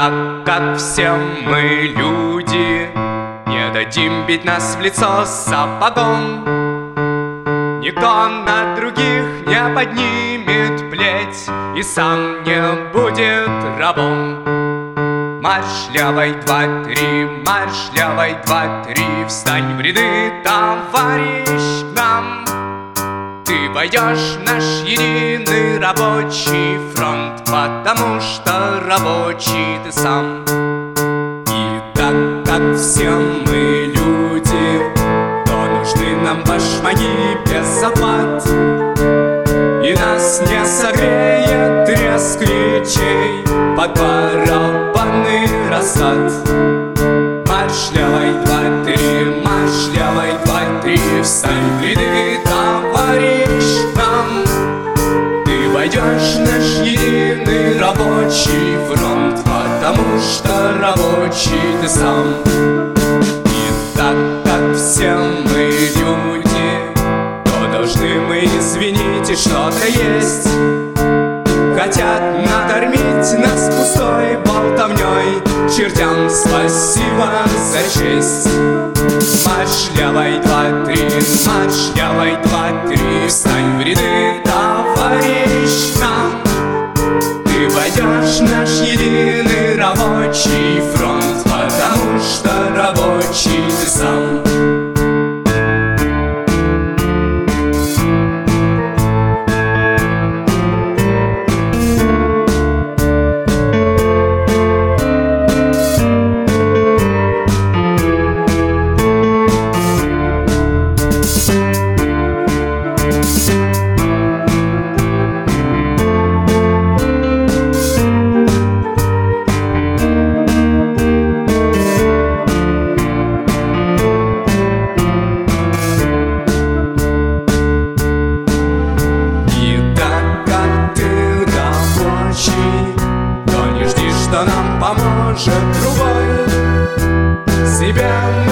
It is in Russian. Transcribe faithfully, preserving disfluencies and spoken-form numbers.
так как все мы люди, не дадим бить нас в лицо сапогом. Никто на других не поднимет плеть и сам не будет рабом. Марш левой, два, три, марш левой, два, три, встань в ряды, товарищ, к нам. Ты войдешь в наш единый рабочий фронт, потому что рабочий ты сам. И так как все мы люди, то нужны нам башмаки без оплат. И нас не согреет треск ключей под барабанный раскат. Марш левой, два, три, марш левой, два, три, встань в ряды, товарищ, к нам. Ты войдешь в наш единый рабочий фронт, потому что рабочий ты сам. И так как все мы люди, то должны мы, извините, что-то есть. Хотят накормить нас пустой болтовней, чертям спасибо за честь. Марш левой, два, три, марш левой, два, три, встань в ряды, товарищ, к нам. Ты войдешь в наш единый рабочий фронт, потому что рабочий ты сам. То не жди, что нам поможет другой. Себя